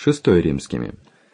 VI римскими.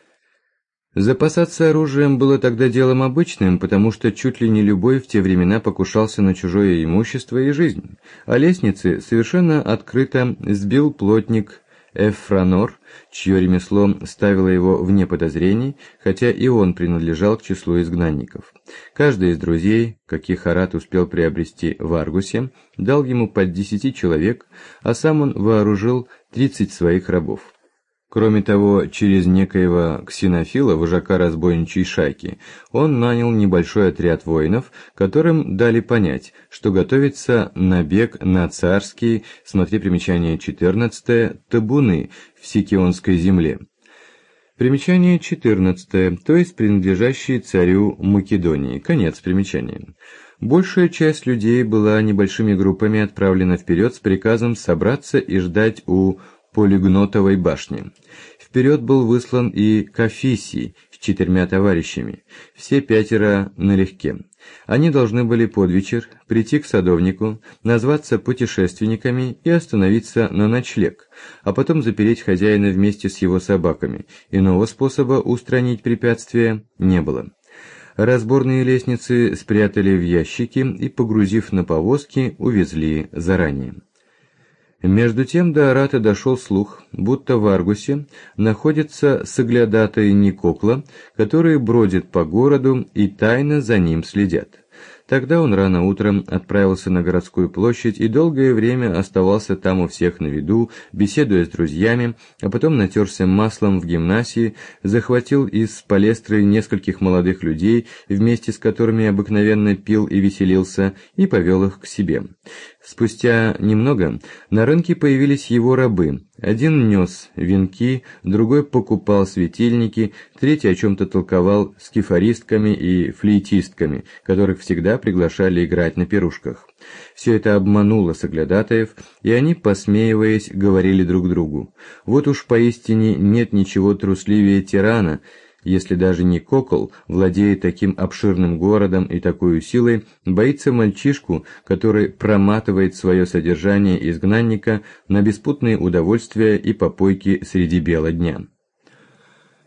Запасаться оружием было тогда делом обычным, потому что чуть ли не любой в те времена покушался на чужое имущество и жизнь, а лестницы совершенно открыто сбил плотник Эфранор, чье ремесло ставило его вне подозрений, хотя и он принадлежал к числу изгнанников. Каждый из друзей, каких Арат успел приобрести в Аргусе, дал ему по 10 человек, а сам он вооружил 30 своих рабов. Кроме того, через некоего Ксенофила, вожака разбойничьей шайки, он нанял небольшой отряд воинов, которым дали понять, что готовится набег на царские, смотри примечание 14, табуны в Сикионской земле. Примечание 14, то есть принадлежащие царю Македонии. Конец примечания. Большая часть людей была небольшими группами отправлена вперед с приказом собраться и ждать у Полигнотовой башни. Вперед был выслан и Кафисий с 4 товарищами, все 5 налегке. Они должны были под вечер прийти к садовнику, назваться путешественниками и остановиться на ночлег, а потом запереть хозяина вместе с его собаками. Иного способа устранить препятствие не было. Разборные лестницы спрятали в ящики и, погрузив на повозки, увезли заранее. Между тем до Арата дошел слух, будто в Аргусе находятся соглядатаи Никокла, которые бродят по городу и тайно за ним следят. Тогда он рано утром отправился на городскую площадь и долгое время оставался там у всех на виду, беседуя с друзьями, а потом натерся маслом в гимнасии, захватил из палестры нескольких молодых людей, вместе с которыми обыкновенно пил и веселился, и повел их к себе. Спустя немного на рынке появились его рабы. Один нес венки, другой покупал светильники, третий о чем-то толковал с кефаристками и флейтистками, которых всегда приглашали играть на пирушках. Все это обмануло соглядатаев, и они, посмеиваясь, говорили друг другу: «Вот уж поистине нет ничего трусливее тирана, если даже не Кокол, владея таким обширным городом и такой силой, боится мальчишку, который проматывает свое содержание изгнанника на беспутные удовольствия и попойки среди бела дня».